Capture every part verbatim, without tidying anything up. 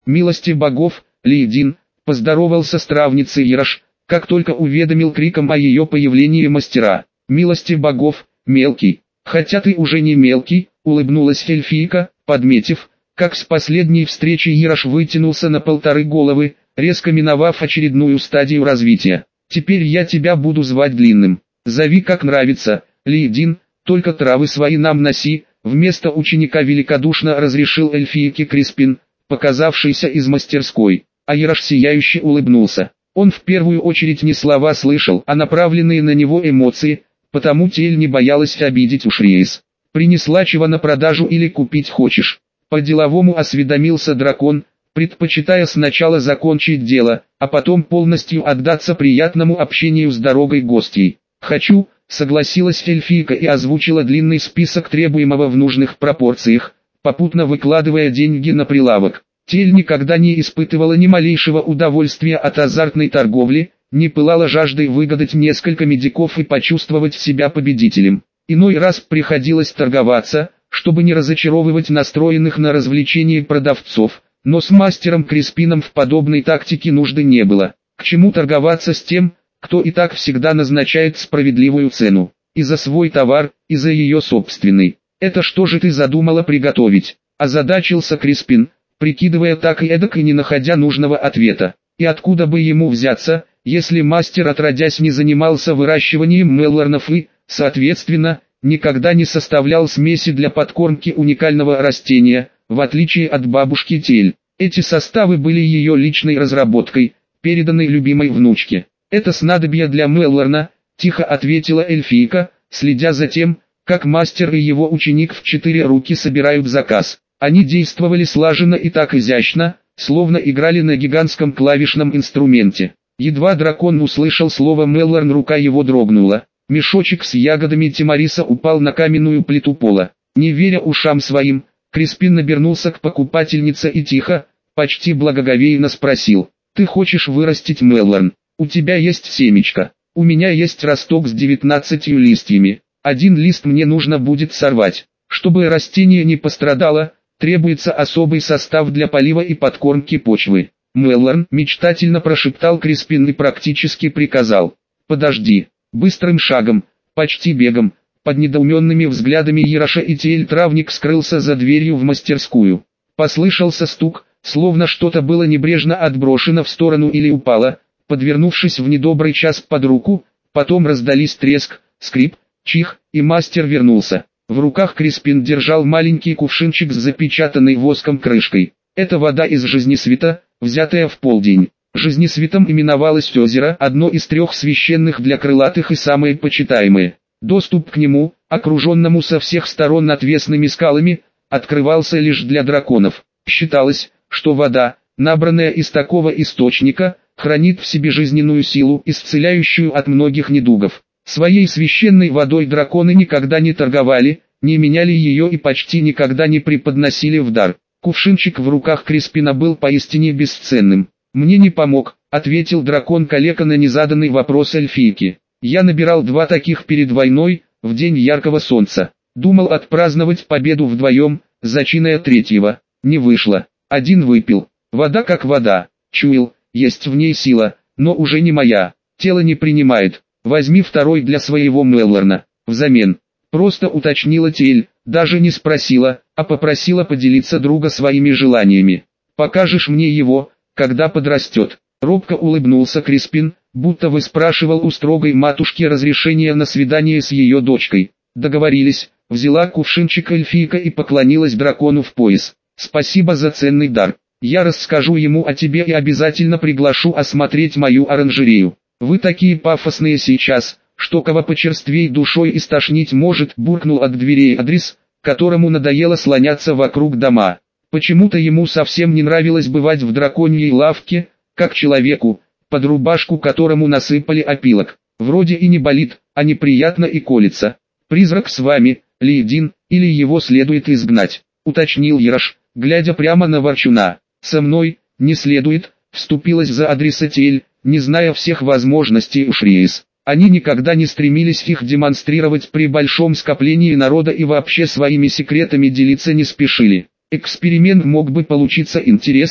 Милости богов, Лейдин, поздоровался с травницей Яраш, как только уведомил криком о ее появлении мастера. Милости богов, мелкий. Хотя ты уже не мелкий, улыбнулась эльфийка, подметив, как с последней встречи Яраш вытянулся на полторы головы, резко миновав очередную стадию развития. Теперь я тебя буду звать Длинным. Зови как нравится, Лейдин, только травы свои нам носи, вместо ученика великодушно разрешил эльфийке Криспин, показавшийся из мастерской. А Яраш сияюще улыбнулся. Он в первую очередь не слова слышал, а направленные на него эмоции, потому Тель не боялась обидеть Ушриес. «Принесла чего на продажу или купить хочешь?» По-деловому осведомился дракон, предпочитая сначала закончить дело, а потом полностью отдаться приятному общению с дорогой гостьей. «Хочу», согласилась эльфийка и озвучила длинный список требуемого в нужных пропорциях, попутно выкладывая деньги на прилавок. Тель никогда не испытывала ни малейшего удовольствия от азартной торговли, не пылала жаждой выгадать несколько медиков и почувствовать себя победителем. Иной раз приходилось торговаться, чтобы не разочаровывать настроенных на развлечение продавцов, но с мастером Криспином в подобной тактике нужды не было. К чему торговаться с тем, кто и так всегда назначает справедливую цену, и за свой товар, и за ее собственный. «Это что же ты задумала приготовить?» – озадачился Криспин, прикидывая так и эдак и не находя нужного ответа. И откуда бы ему взяться, если мастер отродясь не занимался выращиванием меллорнов и, соответственно, никогда не составлял смеси для подкормки уникального растения, в отличие от бабушки Тель. Эти составы были ее личной разработкой, переданной любимой внучке. «Это снадобье для меллорна», – тихо ответила эльфийка, следя за тем, как мастер и его ученик в четыре руки собирают заказ. Они действовали слаженно и так изящно, словно играли на гигантском клавишном инструменте. Едва дракон услышал слово «Меллорн», рука его дрогнула. Мешочек с ягодами Тимариса упал на каменную плиту пола. Не веря ушам своим, Криспин обернулся к покупательнице и тихо, почти благоговейно спросил: «Ты хочешь вырастить Меллорн? У тебя есть семечко. У меня есть росток с девятнадцатью листьями. Один лист мне нужно будет сорвать. Чтобы растение не пострадало, требуется особый состав для полива и подкормки почвы». «Меллорн», мечтательно прошептал Криспин и практически приказал: «Подожди». Быстрым шагом, почти бегом, под недоуменными взглядами Яраша и Тель травник скрылся за дверью в мастерскую. Послышался стук, словно что-то было небрежно отброшено в сторону или упало, подвернувшись в недобрый час под руку, потом раздались треск, скрип, чих, и мастер вернулся. В руках Криспин держал маленький кувшинчик с запечатанной воском крышкой. Это вода из жизнесвета, взятая в полдень. Жизнесветом именовалось озеро, одно из трех священных для крылатых и самое почитаемое. Доступ к нему, окруженному со всех сторон отвесными скалами, открывался лишь для драконов. Считалось, что вода, набранная из такого источника, хранит в себе жизненную силу, исцеляющую от многих недугов. Своей священной водой драконы никогда не торговали, не меняли ее и почти никогда не преподносили в дар. Кувшинчик в руках Криспина был поистине бесценным. «Мне не помог», — ответил дракон-калека на незаданный вопрос эльфийки. «Я набирал два таких перед войной, в день яркого солнца. Думал отпраздновать победу вдвоем, зачиная третьего. Не вышло. Один выпил. Вода как вода. Чуял, есть в ней сила, но уже не моя. Тело не принимает. Возьми второй для своего Меллорна. Взамен». Просто уточнила Тель, даже не спросила, а попросила поделиться друга своими желаниями. «Покажешь мне его, когда подрастет?» Робко улыбнулся Криспин, будто выспрашивал у строгой матушки разрешение на свидание с ее дочкой. Договорились, взяла кувшинчик эльфийка и поклонилась дракону в пояс. «Спасибо за ценный дар. Я расскажу ему о тебе и обязательно приглашу осмотреть мою оранжерею. Вы такие пафосные сейчас, что кого почерствей душой истошнить может», буркнул от дверей Адрис, которому надоело слоняться вокруг дома. Почему-то ему совсем не нравилось бывать в драконьей лавке, как человеку, под рубашку которому насыпали опилок. Вроде и не болит, а неприятно и колется. «Призрак с вами, Лейдин, или его следует изгнать?» — уточнил Яраш, глядя прямо на ворчуна. «Со мной, не следует», — вступилась за Адриса Тель, не зная всех возможностей Ушриес. Они никогда не стремились их демонстрировать при большом скоплении народа и вообще своими секретами делиться не спешили. Эксперимент мог бы получиться интересным,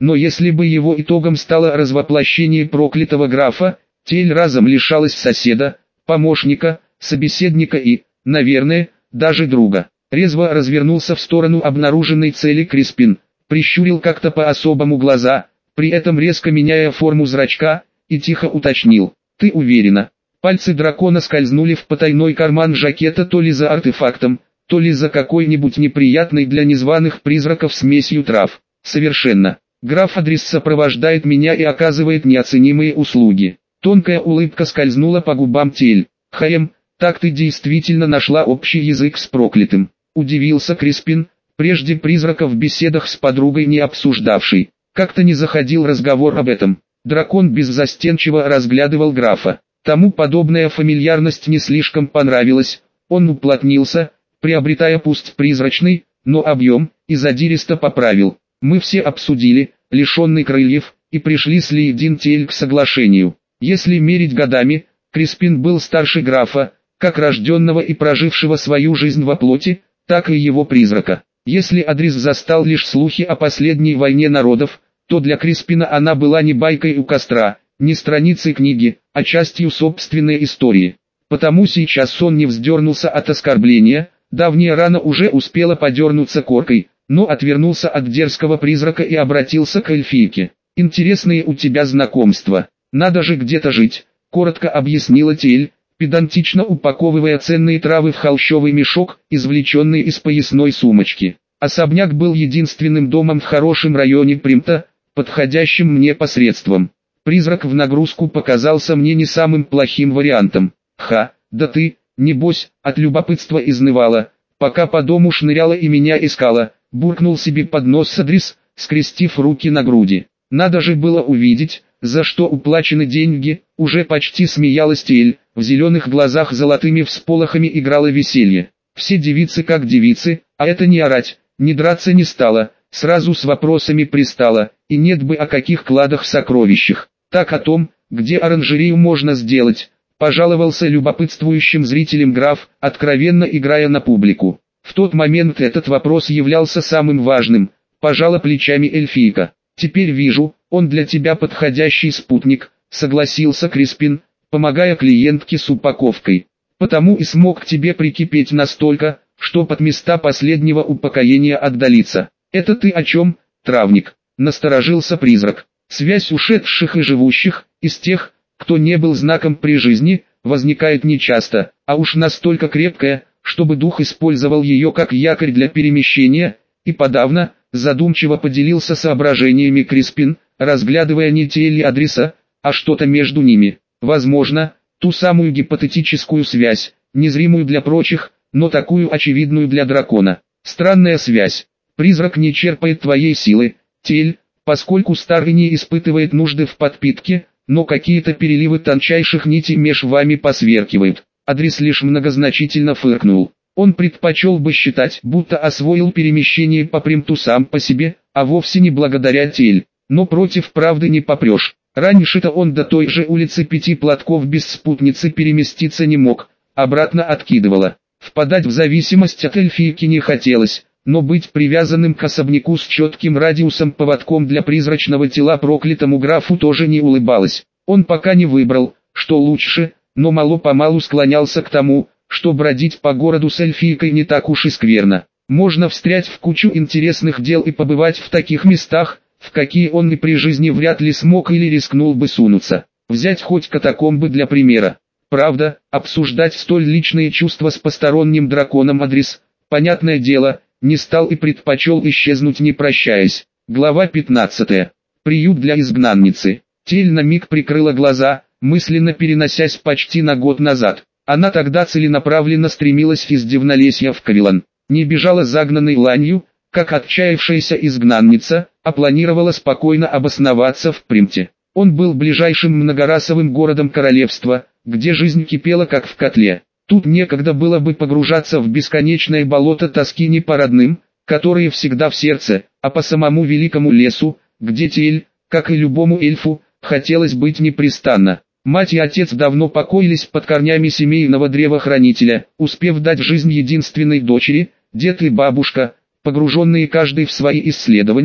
Но если бы его итогом стало развоплощение проклятого графа, Тель разом лишалась соседа, помощника, собеседника и, наверное, даже друга. Резво развернулся в сторону обнаруженной цели Криспин, прищурил как-то по-особому глаза, при этом резко меняя форму зрачка, и тихо уточнил: «Ты уверена?» Пальцы дракона скользнули в потайной карман жакета то ли за артефактом, то ли за какой-нибудь неприятной для незваных призраков смесью трав. «Совершенно. Граф Адрис сопровождает меня и оказывает неоценимые услуги». Тонкая улыбка скользнула по губам Тель. «Хаем, так ты действительно нашла общий язык с проклятым», — удивился Криспин, прежде призраков в беседах с подругой не обсуждавший. Как-то не заходил разговор об этом. Дракон беззастенчиво разглядывал графа. Тому подобная фамильярность не слишком понравилась, он уплотнился, приобретая пусть призрачный, но объем, и задиристо поправил: «Мы все обсудили, лишенный крыльев, и пришли с Лейдин Тель к соглашению». Если мерить годами, Криспин был старше графа, как рожденного и прожившего свою жизнь во плоти, так и его призрака. Если Адрис застал лишь слухи о последней войне народов, то для Криспина она была не байкой у костра, не страницей книги, а частью собственной истории. Потому сейчас он не вздернулся от оскорбления, давняя рана уже успела подернуться коркой, но отвернулся от дерзкого призрака и обратился к эльфийке. «Интересные у тебя знакомства. Надо же где-то жить», — коротко объяснила Тель, педантично упаковывая ценные травы в холщовый мешок, извлеченный из поясной сумочки. Особняк был единственным домом в хорошем районе Примта, подходящим мне посредством. Призрак в нагрузку показался мне не самым плохим вариантом. «Ха, да ты, небось, от любопытства изнывала, пока по дому шныряла и меня искала», — буркнул себе под нос Адрис, скрестив руки на груди. «Надо же было увидеть, за что уплачены деньги», — уже почти смеялась Тель, в зеленых глазах золотыми всполохами играло веселье. Все девицы как девицы, а это не орать, не драться не стало, сразу с вопросами пристала, и нет бы о каких кладах сокровищах. Так о том, где оранжерею можно сделать, пожаловался любопытствующим зрителям граф, откровенно играя на публику. В тот момент этот вопрос являлся самым важным, пожала плечами эльфийка. «Теперь вижу, он для тебя подходящий спутник», — согласился Криспин, помогая клиентке с упаковкой. «Потому и смог к тебе прикипеть настолько, что под места последнего упокоения отдалиться». «Это ты о чем, травник?» — насторожился призрак. «Связь ушедших и живущих, из тех, кто не был знаком при жизни, возникает нечасто, а уж настолько крепкая, чтобы дух использовал ее как якорь для перемещения, и подавно», — задумчиво поделился соображениями Криспин, разглядывая не Тель Адриса, а что-то между ними. «Возможно, ту самую гипотетическую связь, незримую для прочих, но такую очевидную для дракона. Странная связь. Призрак не черпает твоей силы, Тель, поскольку старый не испытывает нужды в подпитке, но какие-то переливы тончайших нитей меж вами посверкивают». Адрис лишь многозначительно фыркнул. Он предпочел бы считать, будто освоил перемещение по Примту сам по себе, а вовсе не благодаря Тель. Но против правды не попрешь. Раньше-то он до той же улицы Пяти Платков без спутницы переместиться не мог, обратно откидывало. Впадать в зависимость от эльфийки не хотелось, но быть привязанным к особняку с четким радиусом поводком для призрачного тела проклятому графу тоже не улыбалось. Он пока не выбрал, что лучше, но мало-помалу склонялся к тому, что бродить по городу с эльфийкой не так уж и скверно. Можно встрять в кучу интересных дел и побывать в таких местах, в какие он и при жизни вряд ли смог или рискнул бы сунуться. Взять хоть катакомбы для примера. Правда, обсуждать столь личные чувства с посторонним драконом Адрис, понятное дело, не стал и предпочел исчезнуть не прощаясь. Глава пятнадцатая. Приют для изгнанницы. Тель на миг прикрыла глаза, мысленно переносясь почти на год назад. Она тогда целенаправленно стремилась из Дивнолесья в Кавилон. Не бежала загнанной ланью, как отчаявшаяся изгнанница, а планировала спокойно обосноваться в Примте. Он был ближайшим многорасовым городом королевства, где жизнь кипела как в котле. Тут некогда было бы погружаться в бесконечное болото тоски не по родным, которые всегда в сердце, а по самому великому лесу, где Тель, как и любому эльфу, хотелось быть непрестанно. Мать и отец давно покоились под корнями семейного древохранителя, успев дать жизнь единственной дочери. Дед и бабушка, погруженные каждый в свои исследования,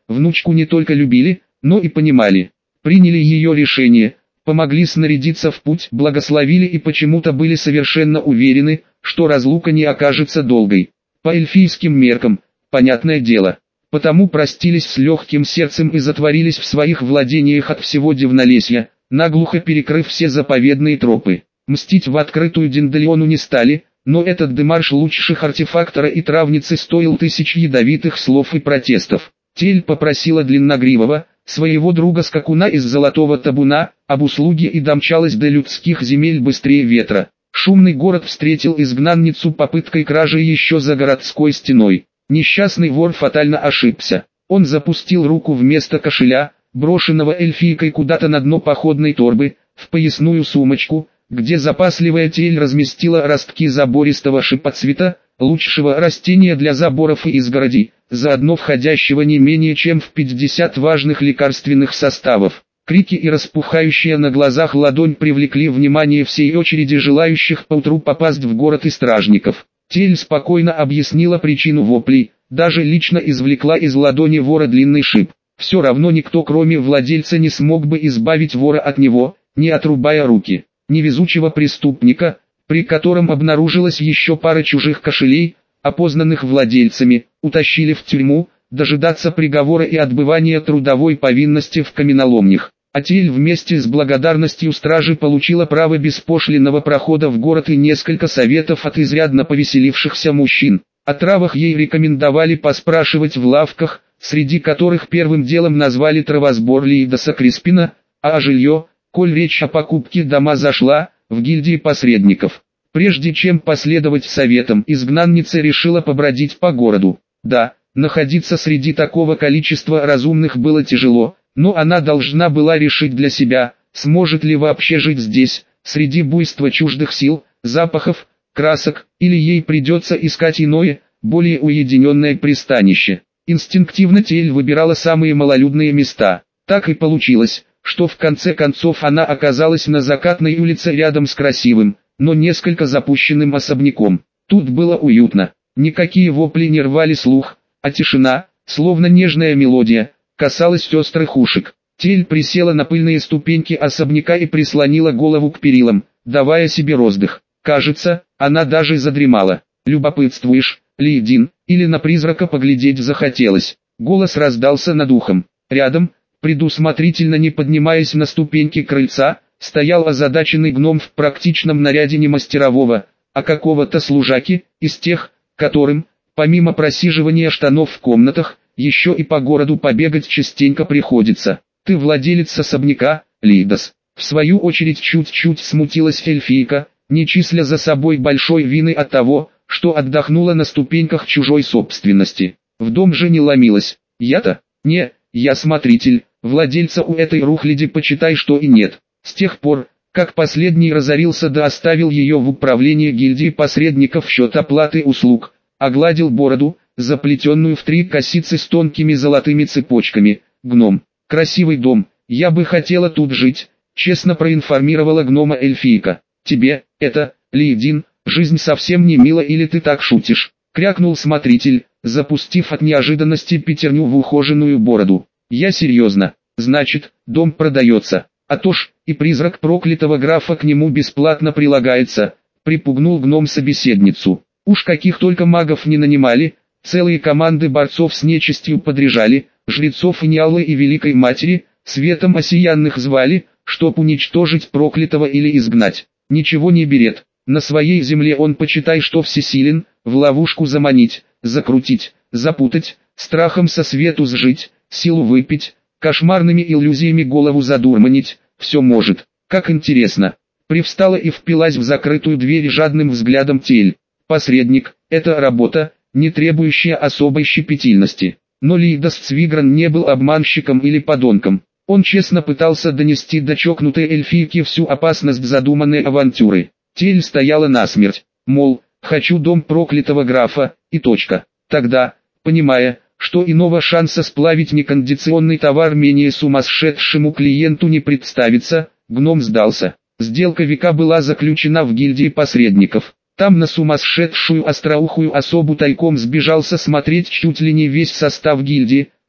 Внучку не только любили, но и понимали. Приняли ее решение, помогли снарядиться в путь, благословили и почему-то были совершенно уверены, что разлука не окажется долгой. По эльфийским меркам, понятное дело. Потому простились с легким сердцем и затворились в своих владениях от всего Дивнолесья, наглухо перекрыв все заповедные тропы. Мстить в открытую Денделиону не стали, но этот демарш лучших артефактора и травницы стоил тысяч ядовитых слов и протестов. Тель попросила Длинногривого, своего друга-скакуна из Золотого Табуна, об услуге и домчалась до людских земель быстрее ветра. Шумный город встретил изгнанницу попыткой кражи еще за городской стеной. Несчастный вор фатально ошибся. Он запустил руку вместо кошеля, брошенного эльфийкой куда-то на дно походной торбы, в поясную сумочку, где запасливая Тель разместила ростки забористого шипоцвета, лучшего растения для заборов и изгородей, заодно входящего не менее чем в пятьдесят важных лекарственных составов. Крики и распухающая на глазах ладонь привлекли внимание всей очереди желающих поутру попасть в город и стражников. Тель спокойно объяснила причину воплей, даже лично извлекла из ладони вора длинный шип. Все равно никто кроме владельца не смог бы избавить вора от него, не отрубая руки. Невезучего преступника, при котором обнаружилась еще пара чужих кошелей, опознанных владельцами, утащили в тюрьму, дожидаться приговора и отбывания трудовой повинности в каменоломнях. А Тель вместе с благодарностью стражи получила право беспошлинного прохода в город и несколько советов от изрядно повеселившихся мужчин. О травах ей рекомендовали поспрашивать в лавках, среди которых первым делом назвали травосбор Лиидаса Криспина, а о жилье, коль речь о покупке дома зашла, в гильдии посредников. Прежде чем последовать советам, изгнанница решила побродить по городу. Да, находиться среди такого количества разумных было тяжело, но она должна была решить для себя, сможет ли вообще жить здесь, среди буйства чуждых сил, запахов, красок, или ей придется искать иное, более уединенное пристанище. Инстинктивно Тель выбирала самые малолюдные места. Так и получилось, что в конце концов она оказалась на Закатной улице рядом с красивым, но несколько запущенным особняком. Тут было уютно, никакие вопли не рвали слух, а тишина, словно нежная мелодия, касалась острых ушек. Тель присела на пыльные ступеньки особняка и прислонила голову к перилам, давая себе роздых. Кажется, она даже задремала. «Любопытствуешь, Лейдин, или на призрака поглядеть захотелось?» Голос раздался над ухом. Рядом, предусмотрительно не поднимаясь на ступеньки крыльца, стоял озадаченный гном в практичном наряде не мастерового, а какого-то служаки, из тех, которым, помимо просиживания штанов в комнатах, еще и по городу побегать частенько приходится. «Ты владелец особняка, Лиидас?» В свою очередь чуть-чуть смутилась эльфийка, не числя за собой большой вины от того, что отдохнула на ступеньках чужой собственности. В дом же не ломилась. «Я-то? Не, я смотритель, владельца у этой рухляди почитай что и нет». С тех пор, как последний разорился да оставил ее в управлении гильдии посредников в счет оплаты услуг, огладил бороду, заплетенную в три косицы с тонкими золотыми цепочками. «Гном, красивый дом, я бы хотела тут жить», честно проинформировала гнома эльфийка. «Тебе, это, Лейдин, жизнь совсем не мила или ты так шутишь?» крякнул смотритель, запустив от неожиданности пятерню в ухоженную бороду. «Я серьезно, значит, дом продается, а то ж, и призрак проклятого графа к нему бесплатно прилагается», припугнул гном собеседницу. Уж каких только магов не нанимали, целые команды борцов с нечистью подряжали, жрецов и Ниалы и Великой Матери, светом осиянных звали, чтоб уничтожить проклятого или изгнать. Ничего не берет, на своей земле он почитай что всесилен, в ловушку заманить, закрутить, запутать, страхом со свету сжить, силу выпить, кошмарными иллюзиями голову задурманить, все может. Как интересно. Привстала и впилась в закрытую дверь жадным взглядом Тель. Посредник – это работа, не требующая особой щепетильности. Но Лиидас Цвигран не был обманщиком или подонком. Он честно пытался донести до чокнутой эльфийки всю опасность задуманной авантюры. Тель стояла насмерть, мол, хочу дом проклятого графа, и точка. Тогда, понимая, что иного шанса сплавить некондиционный товар менее сумасшедшему клиенту не представится, гном сдался. Сделка века была заключена в гильдии посредников. Там на сумасшедшую остроухую особу тайком сбежался смотреть чуть ли не весь состав гильдии,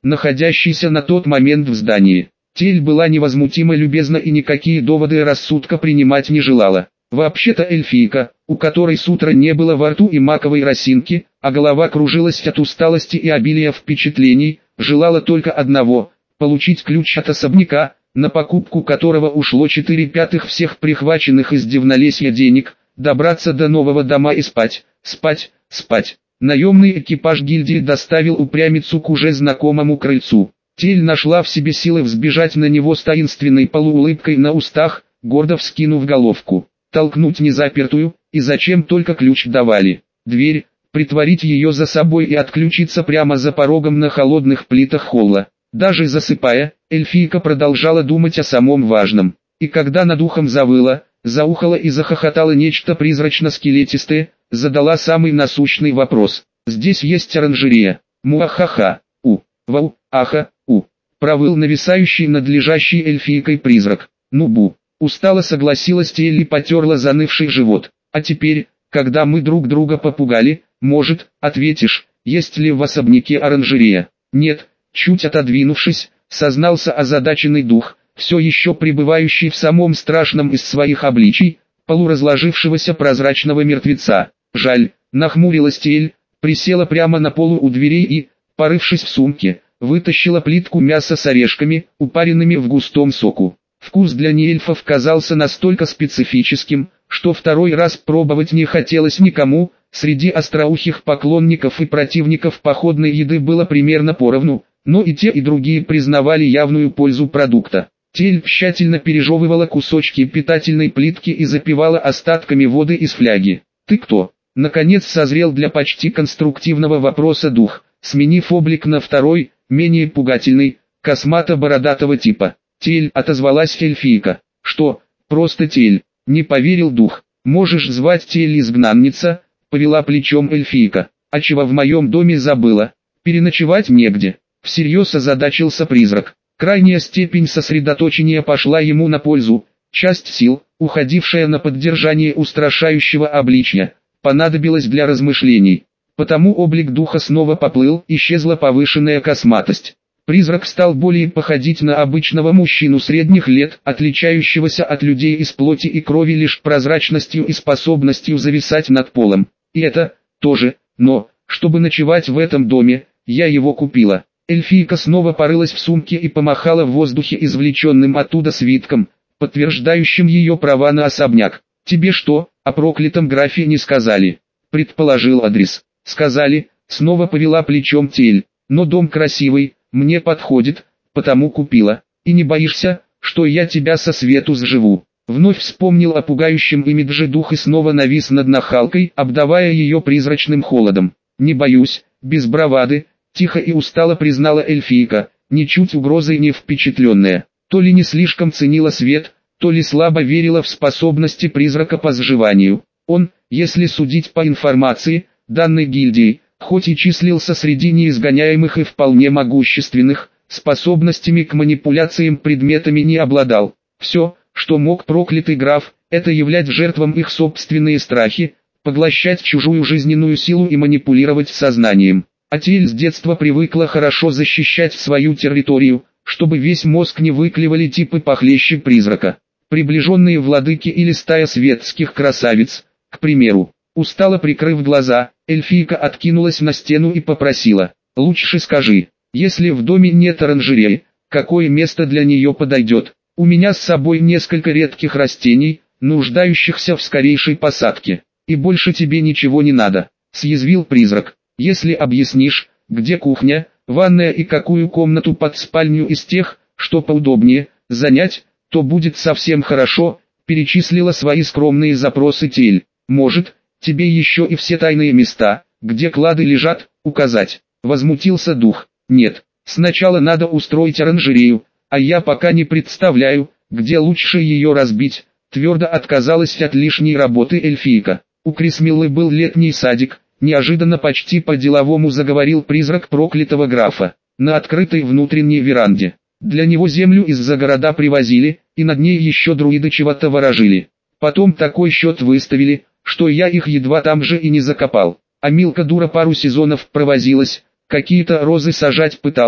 находящийся на тот момент в здании. Тель была невозмутимо любезна и никакие доводы рассудка принимать не желала. Вообще-то эльфийка, у которой с утра не было во рту и маковой росинки, а голова кружилась от усталости и обилия впечатлений, желала только одного – получить ключ от особняка, на покупку которого ушло четыре пятых всех прихваченных из Дивнолесья денег, добраться до нового дома и спать, спать, спать. Наемный экипаж гильдии доставил упрямицу к уже знакомому крыльцу. Тель нашла в себе силы взбежать на него с таинственной полуулыбкой на устах, гордо вскинув головку. Толкнуть незапертую, и зачем только ключ давали. Дверь, притворить ее за собой и отключиться прямо за порогом на холодных плитах холла. Даже засыпая, эльфийка продолжала думать о самом важном. И когда над ухом завыла, заухала и захохотало нечто призрачно-скелетистое, задала самый насущный вопрос. «Здесь есть оранжерея?» Муахаха, у, вау, аха, у. Провыл нависающий над лежащей эльфийкой призрак. Ну-бу. Устало согласилась Телли и потерла занывший живот. А теперь, когда мы друг друга попугали, может, ответишь, есть ли в особняке оранжерея? Нет, чуть отодвинувшись, сознался озадаченный дух, все еще пребывающий в самом страшном из своих обличий, полуразложившегося прозрачного мертвеца. Жаль, нахмурилась Тель, присела прямо на полу у дверей и, порывшись в сумке, вытащила плитку мяса с орешками, упаренными в густом соку. Вкус для неэльфов казался настолько специфическим, что второй раз пробовать не хотелось никому. Среди остроухих поклонников и противников походной еды было примерно поровну, но и те и другие признавали явную пользу продукта. Тель тщательно пережевывала кусочки питательной плитки и запивала остатками воды из фляги. «Ты кто?» Наконец созрел для почти конструктивного вопроса дух, сменив облик на второй, менее пугательный, космато-бородатого типа. «Тель», — отозвалась эльфийка. «Что, просто Тель?» — не поверил дух. «Можешь звать Тель изгнанница», — повела плечом эльфийка. «А чего в моем доме забыла? Переночевать негде». Всерьез озадачился призрак. Крайняя степень сосредоточения пошла ему на пользу. Часть сил, уходившая на поддержание устрашающего обличья, понадобилась для размышлений. Потому облик духа снова поплыл, исчезла повышенная косматость. Призрак стал более походить на обычного мужчину средних лет, отличающегося от людей из плоти и крови лишь прозрачностью и способностью зависать над полом. И это, тоже, но, чтобы ночевать в этом доме, я его купила. Эльфийка снова порылась в сумке и помахала в воздухе извлеченным оттуда свитком, подтверждающим ее права на особняк. «Тебе что, о проклятом графе не сказали?» Предположил адрес. «Сказали», снова повела плечом Тель, «но дом красивый, мне подходит, потому купила. И не боишься, что я тебя со свету сживу?» Вновь вспомнил о пугающем имидже дух и снова навис над нахалкой, обдавая ее призрачным холодом. «Не боюсь», без бравады, тихо и устало признала эльфийка, ничуть угрозой не впечатленная. То ли не слишком ценила свет, то ли слабо верила в способности призрака по сживанию. Он, если судить по информации, данной гильдией, хоть и числился среди неизгоняемых и вполне могущественных, способностями к манипуляциям предметами не обладал. Все, что мог проклятый граф, это являть жертвам их собственные страхи, поглощать чужую жизненную силу и манипулировать сознанием. А Тель с детства привыкла хорошо защищать свою территорию, чтобы весь мозг не выклевали типы похлеще призрака. Приближенные владыки или стая светских красавиц, к примеру. Устало прикрыв глаза, эльфийка откинулась на стену и попросила: «Лучше скажи, если в доме нет оранжереи, какое место для нее подойдет? У меня с собой несколько редких растений, нуждающихся в скорейшей посадке, и больше тебе ничего не надо», — съязвил призрак. «Если объяснишь, где кухня, ванная и какую комнату под спальню из тех, что поудобнее, занять, то будет совсем хорошо», — перечислила свои скромные запросы Тель. «Может, тебе еще и все тайные места, где клады лежат, указать?» Возмутился дух. «Нет, сначала надо устроить оранжерею, а я пока не представляю, где лучше ее разбить», — твердо отказалась от лишней работы эльфийка. У Крисмиллы был летний садик, неожиданно почти по-деловому заговорил призрак проклятого графа, на открытой внутренней веранде. Для него землю из-за города привозили, и над ней еще друиды чего-то ворожили. Потом такой счет выставили, что я их едва там же и не закопал. А Милка дура пару сезонов провозилась, какие-то розы сажать пыталась,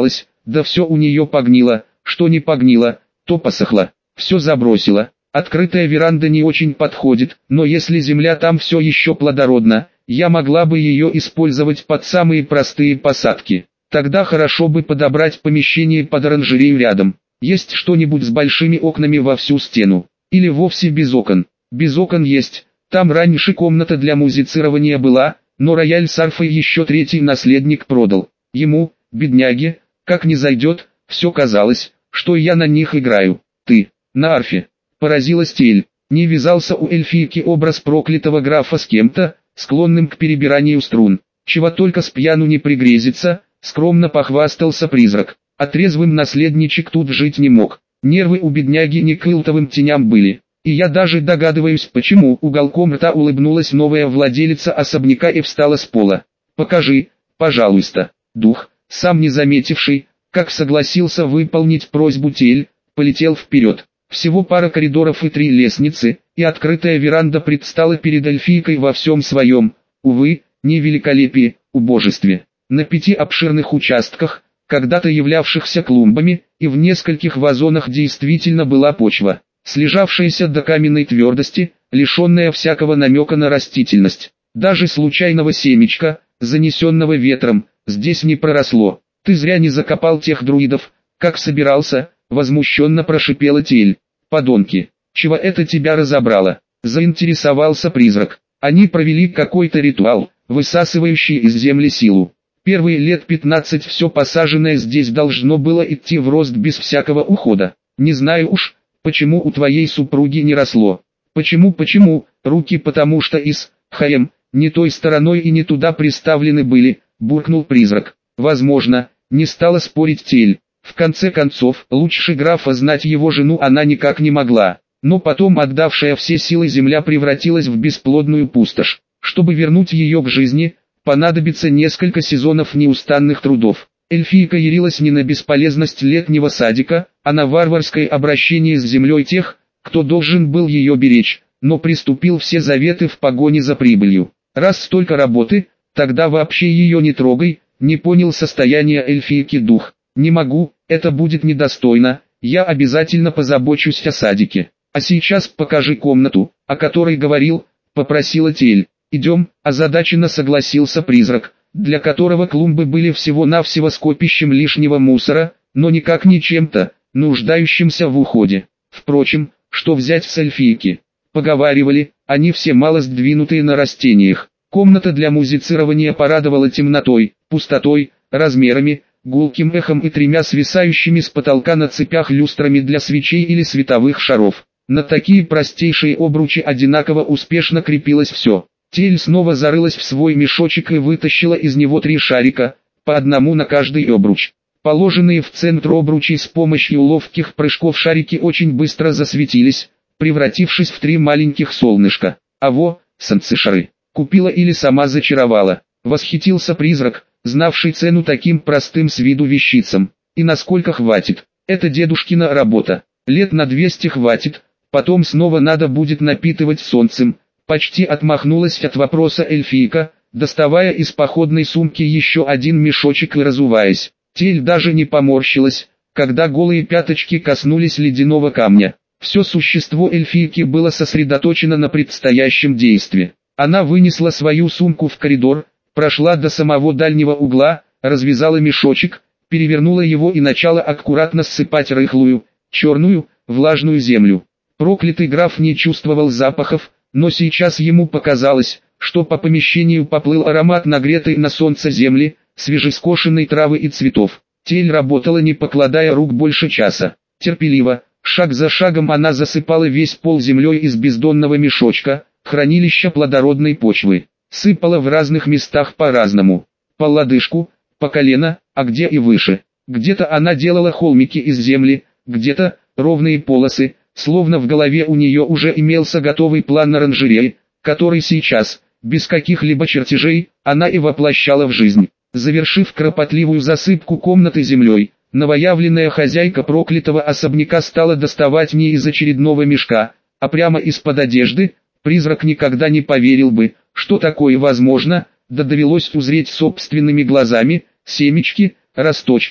да все у нее погнило, что не погнило, то посохло, все забросило. Открытая веранда не очень подходит, но если земля там все еще плодородна, я могла бы ее использовать под самые простые посадки. Тогда хорошо бы подобрать помещение под оранжерею рядом. Есть что-нибудь с большими окнами во всю стену? Или вовсе без окон? Без окон есть. Там раньше комната для музицирования была, но рояль с арфой еще третий наследник продал. Ему, бедняге, как не зайдет, все казалось, что я на них играю. Ты, на арфе. Поразилась Тель. Не вязался у эльфийки образ проклятого графа с кем-то, склонным к перебиранию струн. Чего только с пьяну не пригрезится, скромно похвастался призрак. А трезвым наследничек тут жить не мог. Нервы у бедняги не к илтовым теням были. И я даже догадываюсь, почему уголком рта улыбнулась новая владелица особняка и встала с пола. «Покажи, пожалуйста». Дух, сам не заметивший, как согласился выполнить просьбу Тель, полетел вперед. Всего пара коридоров и три лестницы, и открытая веранда предстала перед эльфийкой во всем своем, увы, не великолепии, убожестве. На пяти обширных участках, когда-то являвшихся клумбами, и в нескольких вазонах действительно была почва, слежавшаяся до каменной твердости, лишенная всякого намека на растительность. Даже случайного семечка, занесенного ветром, здесь не проросло. «Ты зря не закопал тех друидов, как собирался», — возмущенно прошипела Тель. «Подонки, чего это тебя разобрало?» — заинтересовался призрак. «Они провели какой-то ритуал, высасывающий из земли силу. Первые лет пятнадцать все посаженное здесь должно было идти в рост без всякого ухода. Не знаю уж, почему у твоей супруги не росло. Почему, почему, руки потому что из, хаем, не той стороной и не туда приставлены были», — буркнул призрак. «Возможно», — не стала спорить Тель. В конце концов, лучше графа знать его жену она никак не могла. Но потом отдавшая все силы земля превратилась в бесплодную пустошь. Чтобы вернуть ее к жизни, понадобится несколько сезонов неустанных трудов. Эльфийка ярилась не на бесполезность летнего садика, а на варварское обращение с землей тех, кто должен был ее беречь, но приступил все заветы в погоне за прибылью. Раз столько работы, тогда вообще ее не трогай, не понял состояние эльфийки дух. «Не могу, это будет недостойно, я обязательно позабочусь о садике. А сейчас покажи комнату, о которой говорил», — попросила Тель. «Идем», — озадаченно согласился призрак, для которого клумбы были всего-навсего скопищем лишнего мусора, но никак не чем-то, нуждающимся в уходе. Впрочем, что взять с эльфийки? Поговаривали, они все мало сдвинутые на растениях. Комната для музицирования порадовала темнотой, пустотой, размерами, гулким эхом и тремя свисающими с потолка на цепях люстрами для свечей или световых шаров. На такие простейшие обручи одинаково успешно крепилось все. Тель снова зарылась в свой мешочек и вытащила из него три шарика, по одному на каждый обруч. Положенные в центр обручи с помощью ловких прыжков шарики очень быстро засветились, превратившись в три маленьких солнышка. «А во, санцишары, купила или сама зачаровала?» — восхитился призрак, знавший цену таким простым с виду вещицам. «И насколько хватит? Это дедушкина работа. Лет на двести хватит, потом снова надо будет напитывать солнцем». Почти отмахнулась от вопроса эльфийка, доставая из походной сумки еще один мешочек и разуваясь. Тель даже не поморщилась, когда голые пяточки коснулись ледяного камня. Все существо эльфийки было сосредоточено на предстоящем действии. Она вынесла свою сумку в коридор, прошла до самого дальнего угла, развязала мешочек, перевернула его и начала аккуратно ссыпать рыхлую, черную, влажную землю. Проклятый граф не чувствовал запахов, но сейчас ему показалось, что по помещению поплыл аромат нагретой на солнце земли, свежескошенной травы и цветов. Тель работала не покладая рук больше часа. Терпеливо, шаг за шагом она засыпала весь пол землей из бездонного мешочка, хранилища плодородной почвы. Сыпала в разных местах по-разному. По лодыжку, по колено, а где и выше. Где-то она делала холмики из земли, где-то ровные полосы, словно в голове у нее уже имелся готовый план оранжереи, который сейчас, без каких-либо чертежей, она и воплощала в жизнь. Завершив кропотливую засыпку комнаты землей, новоявленная хозяйка проклятого особняка стала доставать не из очередного мешка, а прямо из-под одежды. Призрак никогда не поверил бы, что такое возможно, да довелось узреть собственными глазами, семечки, росточки,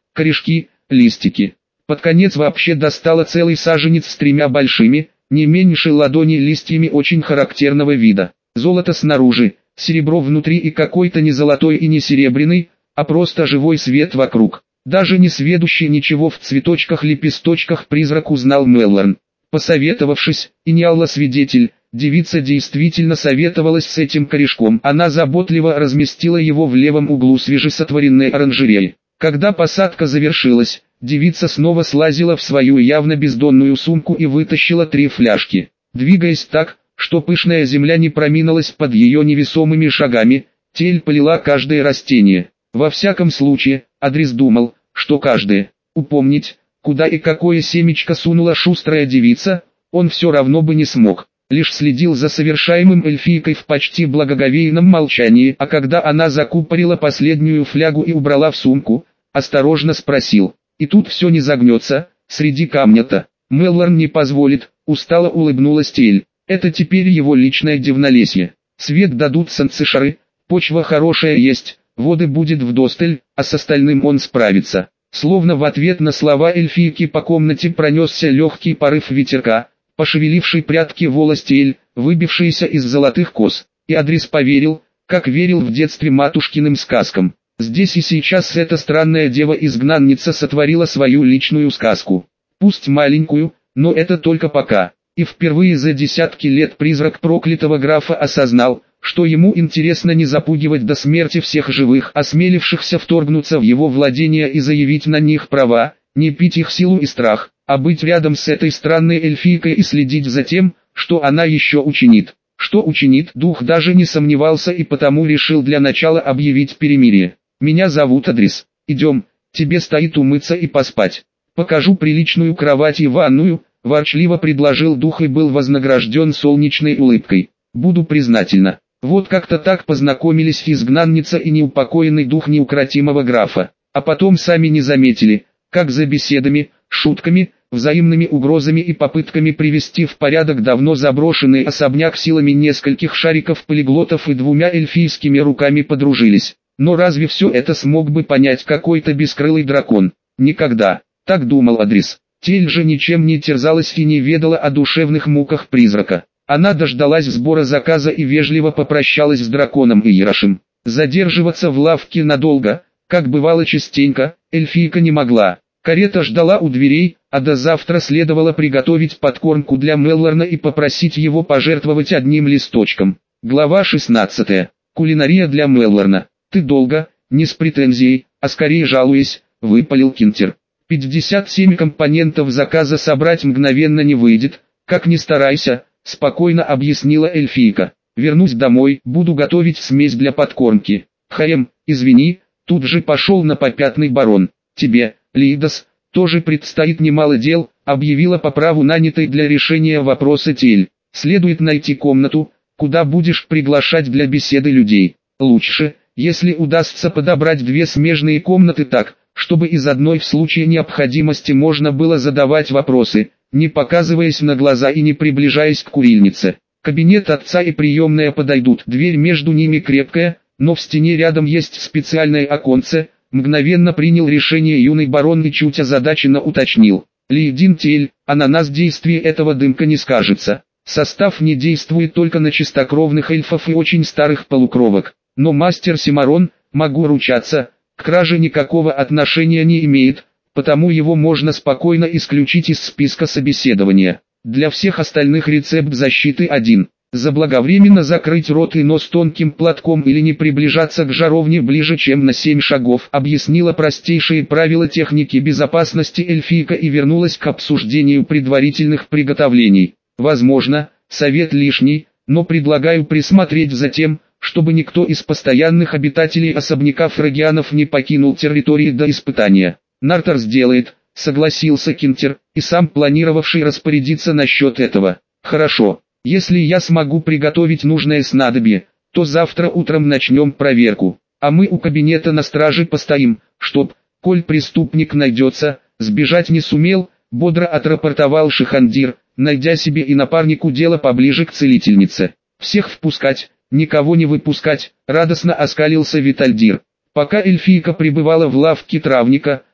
корешки, листики. Под конец вообще достала целый саженец с тремя большими, не меньше ладони листьями очень характерного вида. Золото снаружи, серебро внутри и какой-то не золотой и не серебряный, а просто живой свет вокруг. Даже не сведущий ничего в цветочках-лепесточках призрак узнал Меллорн. Посоветовавшись, и не Алла-свидетель, девица действительно советовалась с этим корешком. Она заботливо разместила его в левом углу свежесотворенной оранжереи. Когда посадка завершилась, девица снова слазила в свою явно бездонную сумку и вытащила три фляжки. Двигаясь так, что пышная земля не проминалась под ее невесомыми шагами, Тель полила каждое растение. Во всяком случае, Адрис думал, что каждое. Упомнить, куда и какое семечко сунула шустрая девица, он все равно бы не смог. Лишь следил за совершаемым эльфийкой в почти благоговейном молчании, а когда она закупорила последнюю флягу и убрала в сумку, осторожно спросил: «И тут все не загнется, среди камня-то?» «Меллорн не позволит», — устало улыбнулась Тель. «Это теперь его личное дивнолесье. Свет дадут санцишары, почва хорошая есть, воды будет вдосталь, а с остальным он справится». Словно в ответ на слова эльфийки по комнате пронесся легкий порыв ветерка, пошевеливший прядки волос Тель, выбившиеся из золотых кос. И Адрис поверил, как верил в детстве матушкиным сказкам. Здесь и сейчас эта странная дева-изгнанница сотворила свою личную сказку. Пусть маленькую, но это только пока. И впервые за десятки лет призрак проклятого графа осознал, что ему интересно не запугивать до смерти всех живых, осмелившихся вторгнуться в его владения и заявить на них права, не пить их силу и страх, а быть рядом с этой странной эльфийкой и следить за тем, что она еще учинит. Что учинит, дух даже не сомневался и потому решил для начала объявить перемирие. «Меня зовут Адрис. Идем, тебе стоит умыться и поспать. Покажу приличную кровать и ванную», — ворчливо предложил дух и был вознагражден солнечной улыбкой. «Буду признательна». Вот как-то так познакомились изгнанница и неупокоенный дух неукротимого графа. А потом сами не заметили, как за беседами, шутками, взаимными угрозами и попытками привести в порядок давно заброшенный особняк силами нескольких шариков-полиглотов и двумя эльфийскими руками подружились. Но разве все это смог бы понять какой-то бескрылый дракон? Никогда. Так думал Адрис. Тель же ничем не терзалась и не ведала о душевных муках призрака. Она дождалась сбора заказа и вежливо попрощалась с драконом и Ярашем. Задерживаться в лавке надолго, как бывало частенько, эльфийка не могла. Карета ждала у дверей, а до завтра следовало приготовить подкормку для Меллорна и попросить его пожертвовать одним листочком. Глава шестнадцатая. Кулинария для Меллорна. «Ты долго, не с претензией, а скорее жалуясь», — выпалил Кинтер. «пятьдесят семь компонентов заказа собрать мгновенно не выйдет, как ни старайся», — спокойно объяснила эльфийка. «Вернусь домой, буду готовить смесь для подкормки». «Хаем, извини», — тут же пошел на попятный барон. «Тебе, Лидос, тоже предстоит немало дел», — объявила по праву нанятой для решения вопроса Тель. «Следует найти комнату, куда будешь приглашать для беседы людей. Лучше, если удастся подобрать две смежные комнаты так, чтобы из одной в случае необходимости можно было задавать вопросы, не показываясь на глаза и не приближаясь к курильнице. Кабинет отца и приемная подойдут, дверь между ними крепкая, но в стене рядом есть специальное оконце», — мгновенно принял решение юный барон и чуть озадаченно уточнил. «Лейдин Тель, а на нас действие этого дымка не скажется. Состав не действует только на чистокровных эльфов и очень старых полукровок. Но мастер Симарон, могу ручаться, к краже никакого отношения не имеет, потому его можно спокойно исключить из списка собеседования. Для всех остальных рецепт защиты один. Заблаговременно закрыть рот и нос тонким платком или не приближаться к жаровне ближе чем на семь шагов», объяснила простейшие правила техники безопасности эльфийка и вернулась к обсуждению предварительных приготовлений. «Возможно, совет лишний, но предлагаю присмотреть за тем, чтобы никто из постоянных обитателей особняка Фрагианов не покинул территории до испытания». «Нартор сделает», — согласился Кинтер, и сам планировавший распорядиться насчет этого. «Хорошо, если я смогу приготовить нужное снадобье, то завтра утром начнем проверку, а мы у кабинета на страже постоим, чтоб, коль преступник найдется, сбежать не сумел», — бодро отрапортовал Шихандир, найдя себе и напарнику дело поближе к целительнице. «Всех впускать, никого не выпускать», — радостно оскалился Витальдир. Пока эльфийка пребывала в лавке травника,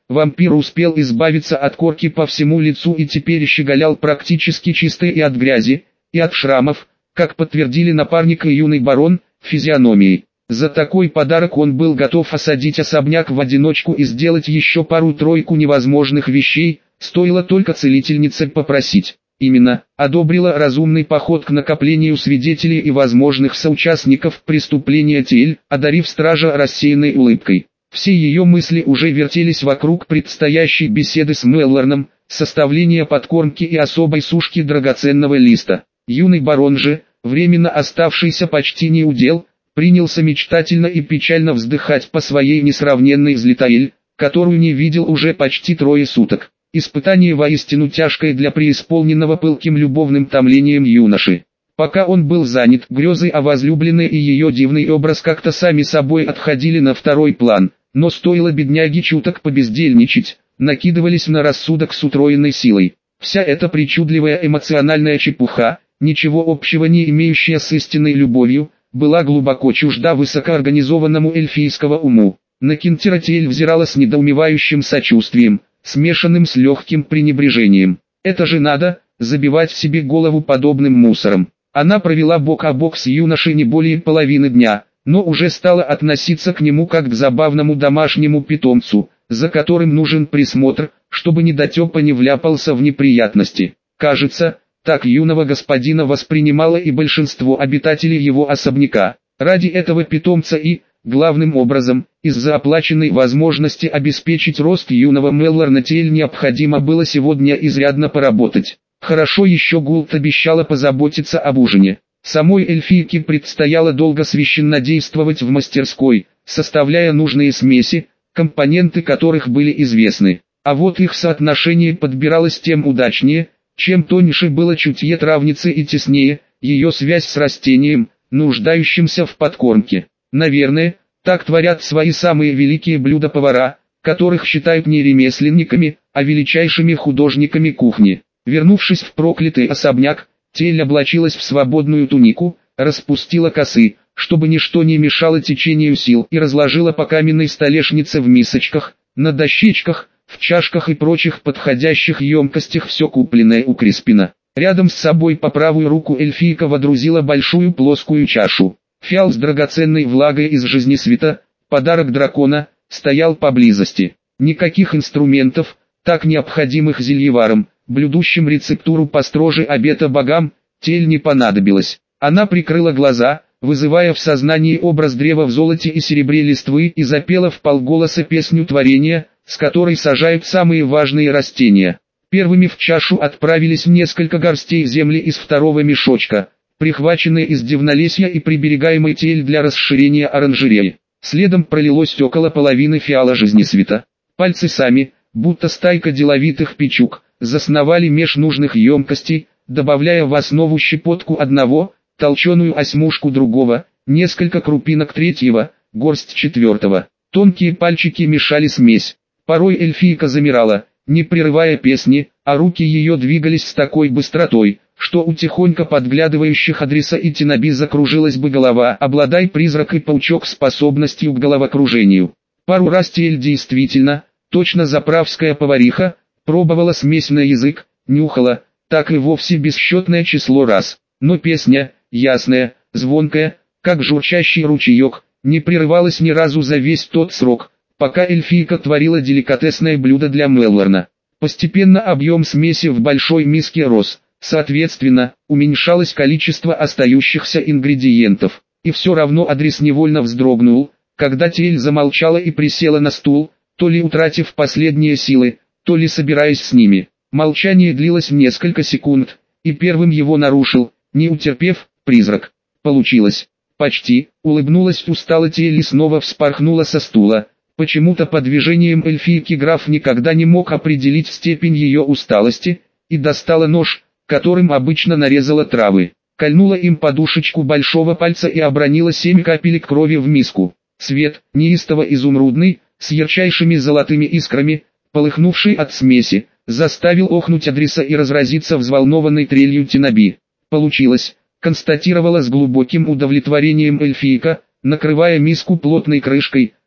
Вампир успел избавиться от корки по всему лицу и теперь щеголял практически чистой и от грязи, и от шрамов, как подтвердили напарник и юный барон, физиономией. За такой подарок он был готов осадить особняк в одиночку и сделать еще пару-тройку невозможных вещей, стоило только целительнице попросить. Именно, одобрила разумный поход к накоплению свидетелей и возможных соучастников преступления Тиэль, одарив стража рассеянной улыбкой. Все ее мысли уже вертелись вокруг предстоящей беседы с Меллорном, составления подкормки и особой сушки драгоценного листа. Юный барон же, временно оставшийся почти неудел, принялся мечтательно и печально вздыхать по своей несравненной Златоэль, которую не видел уже почти трое суток. Испытание воистину тяжкое для преисполненного пылким любовным томлением юноши. Пока он был занят, грезы о возлюбленной и ее дивный образ как-то сами собой отходили на второй план, но стоило бедняге чуток побездельничать, накидывались на рассудок с утроенной силой. Вся эта причудливая эмоциональная чепуха, ничего общего не имеющая с истинной любовью, была глубоко чужда высокоорганизованному эльфийскому уму. На Кентира Тиэль взирала с недоумевающим сочувствием, смешанным с легким пренебрежением. Это же надо, забивать себе голову подобным мусором. Она провела бок о бок с юношей не более половины дня, но уже стала относиться к нему как к забавному домашнему питомцу, за которым нужен присмотр, чтобы недотепа не вляпался в неприятности. Кажется, так юного господина воспринимало и большинство обитателей его особняка. Ради этого питомца и, главным образом, из-за оплаченной возможности обеспечить рост юного Меллорна Тиэль необходимо было сегодня изрядно поработать. Хорошо еще Гулт обещала позаботиться об ужине. Самой эльфийке предстояло долго священно действовать в мастерской, составляя нужные смеси, компоненты которых были известны. А вот их соотношение подбиралось тем удачнее, чем тоньше было чутье травницы и теснее ее связь с растением, нуждающимся в подкормке. Наверное, так творят свои самые великие блюда повара, которых считают не ремесленниками, а величайшими художниками кухни. Вернувшись в проклятый особняк, Тиэль облачилась в свободную тунику, распустила косы, чтобы ничто не мешало течению сил, и разложила по каменной столешнице в мисочках, на дощечках, в чашках и прочих подходящих емкостях все купленное у Криспина. Рядом с собой по правую руку эльфийка водрузила большую плоскую чашу. Фиал с драгоценной влагой из жизнесвета, подарок дракона, стоял поблизости. Никаких инструментов, так необходимых зельеварам, блюдущим рецептуру построже обета богам, Тиэль не понадобилось. Она прикрыла глаза, вызывая в сознании образ древа в золоте и серебре листвы, и запела вполголоса песню творения, с которой сажают самые важные растения. Первыми в чашу отправились несколько горстей земли из второго мешочка, прихваченные из дивнолесья и приберегаемой Тиэль для расширения оранжереи. Следом пролилось около половины фиала жизнесвета. Пальцы сами, будто стайка деловитых печук, засновали меж нужных емкостей, добавляя в основу щепотку одного, толченую осьмушку другого, несколько крупинок третьего, горсть четвертого. Тонкие пальчики мешали смесь. Порой эльфийка замирала, не прерывая песни, а руки ее двигались с такой быстротой, что у тихонько подглядывающих адреса и Тинаби закружилась бы голова, обладай призрак и паучок способностью к головокружению. Пару раз Тиэль действительно, точно заправская повариха, пробовала смесь на язык, нюхала, так и вовсе бесчетное число раз. Но песня, ясная, звонкая, как журчащий ручеек, не прерывалась ни разу за весь тот срок, пока эльфийка творила деликатесное блюдо для Меллорна. Постепенно объем смеси в большой миске рос, соответственно, уменьшалось количество остающихся ингредиентов. И все равно адрес невольно вздрогнул, когда Тиэль замолчала и присела на стул, то ли утратив последние силы, то ли собираясь с ними. Молчание длилось несколько секунд, и первым его нарушил, не утерпев, призрак. Получилось. Почти, улыбнулась устало Тиэль и снова вспорхнула со стула. Почему-то по движениям эльфийки граф никогда не мог определить степень ее усталости, и достала нож, которым обычно нарезала травы. Кольнула им подушечку большого пальца и обронила семь капелек крови в миску. Свет, неистово изумрудный, с ярчайшими золотыми искрами, полыхнувший от смеси, заставил охнуть адреса и разразиться взволнованной трелью Тинаби. Получилось, констатировала с глубоким удовлетворением эльфийка, накрывая миску плотной крышкой,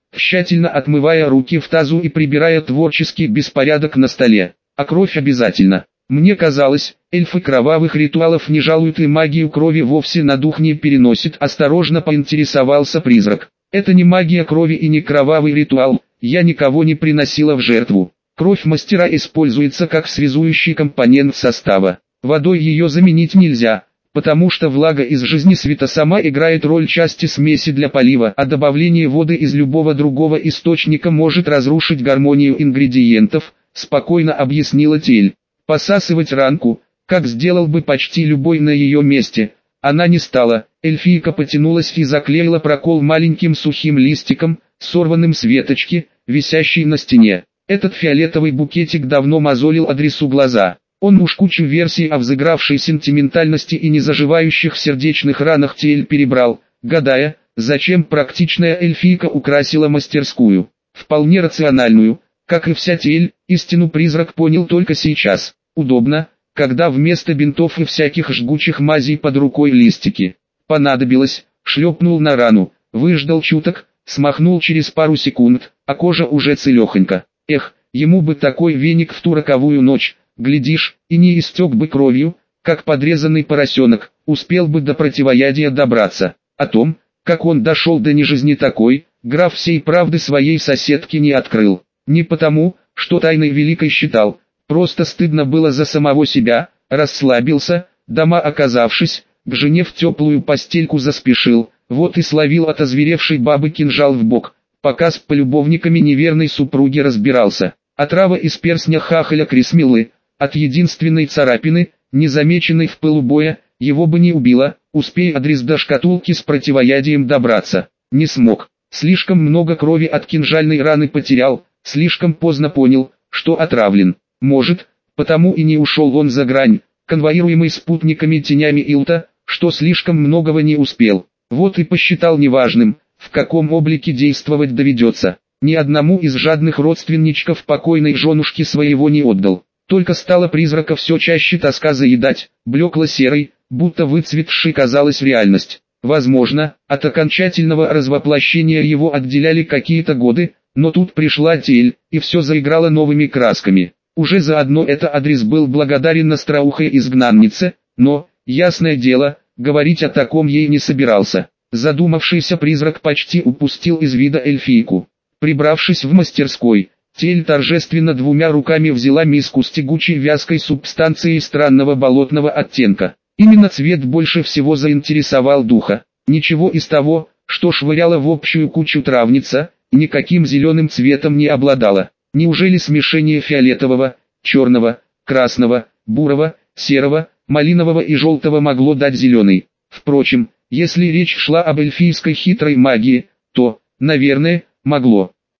тщательно отмывая руки в тазу и прибирая творческий беспорядок на столе. А кровь обязательно. Мне казалось, эльфы кровавых ритуалов не жалуют и магию крови вовсе на дух не переносит, осторожно поинтересовался призрак. Это не магия крови и не кровавый ритуал, я никого не приносила в жертву. Кровь мастера используется как связующий компонент состава. Водой ее заменить нельзя, потому что влага из жизни света сама играет роль части смеси для полива, а добавление воды из любого другого источника может разрушить гармонию ингредиентов, спокойно объяснила Тель. Посасывать ранку, как сделал бы почти любой на ее месте, она не стала. Эльфийка потянулась и заклеила прокол маленьким сухим листиком, сорванным с веточки, висящей на стене. Этот фиолетовый букетик давно мозолил адресу глаза. Он уж кучу версий о взыгравшей сентиментальности и незаживающих сердечных ранах Тель перебрал, гадая, зачем практичная эльфийка украсила мастерскую. Вполне рациональную, как и вся Тель, истину призрак понял только сейчас. Удобно, когда вместо бинтов и всяких жгучих мазей под рукой листики. Понадобилось, шлепнул на рану, выждал чуток, смахнул через пару секунд, а кожа уже целехонька. Эх, ему бы такой веник в ту роковую ночь, глядишь, и не истек бы кровью, как подрезанный поросенок, успел бы до противоядия добраться. О том, как он дошел до нежизни такой, граф всей правды своей соседке не открыл. Не потому, что тайной великой считал, просто стыдно было за самого себя, расслабился, дома оказавшись, к жене в теплую постельку заспешил, вот и словил от озверевшей бабы кинжал в бок, пока с полюбовниками неверной супруги разбирался. Отрава из перстня хахаля Крисмиллы, от единственной царапины, незамеченной в пылу боя, его бы не убило, успей адрес до шкатулки с противоядием добраться. Не смог, слишком много крови от кинжальной раны потерял, слишком поздно понял, что отравлен. Может, потому и не ушел он за грань, конвоируемый спутниками тенями Илта, что слишком многого не успел. Вот и посчитал неважным, в каком облике действовать доведется. Ни одному из жадных родственничков покойной женушки своего не отдал. Только стало призрака все чаще тоска заедать, блекла серой, будто выцветшей казалась реальность. Возможно, от окончательного развоплощения его отделяли какие-то годы, но тут пришла Тель, и все заиграло новыми красками. Уже заодно это адрес был благодарен остроухой изгнаннице, но, ясное дело, говорить о таком ей не собирался. Задумавшийся призрак почти упустил из вида эльфийку. Прибравшись в мастерской, Тель торжественно двумя руками взяла миску с тягучей вязкой субстанцией странного болотного оттенка. Именно цвет больше всего заинтересовал духа. Ничего из того, что швыряла в общую кучу травница, никаким зеленым цветом не обладала. Неужели смешение фиолетового, черного, красного, бурого, серого, малинового и желтого могло дать зеленый? Впрочем, если речь шла об эльфийской хитрой магии, то, наверное, могло.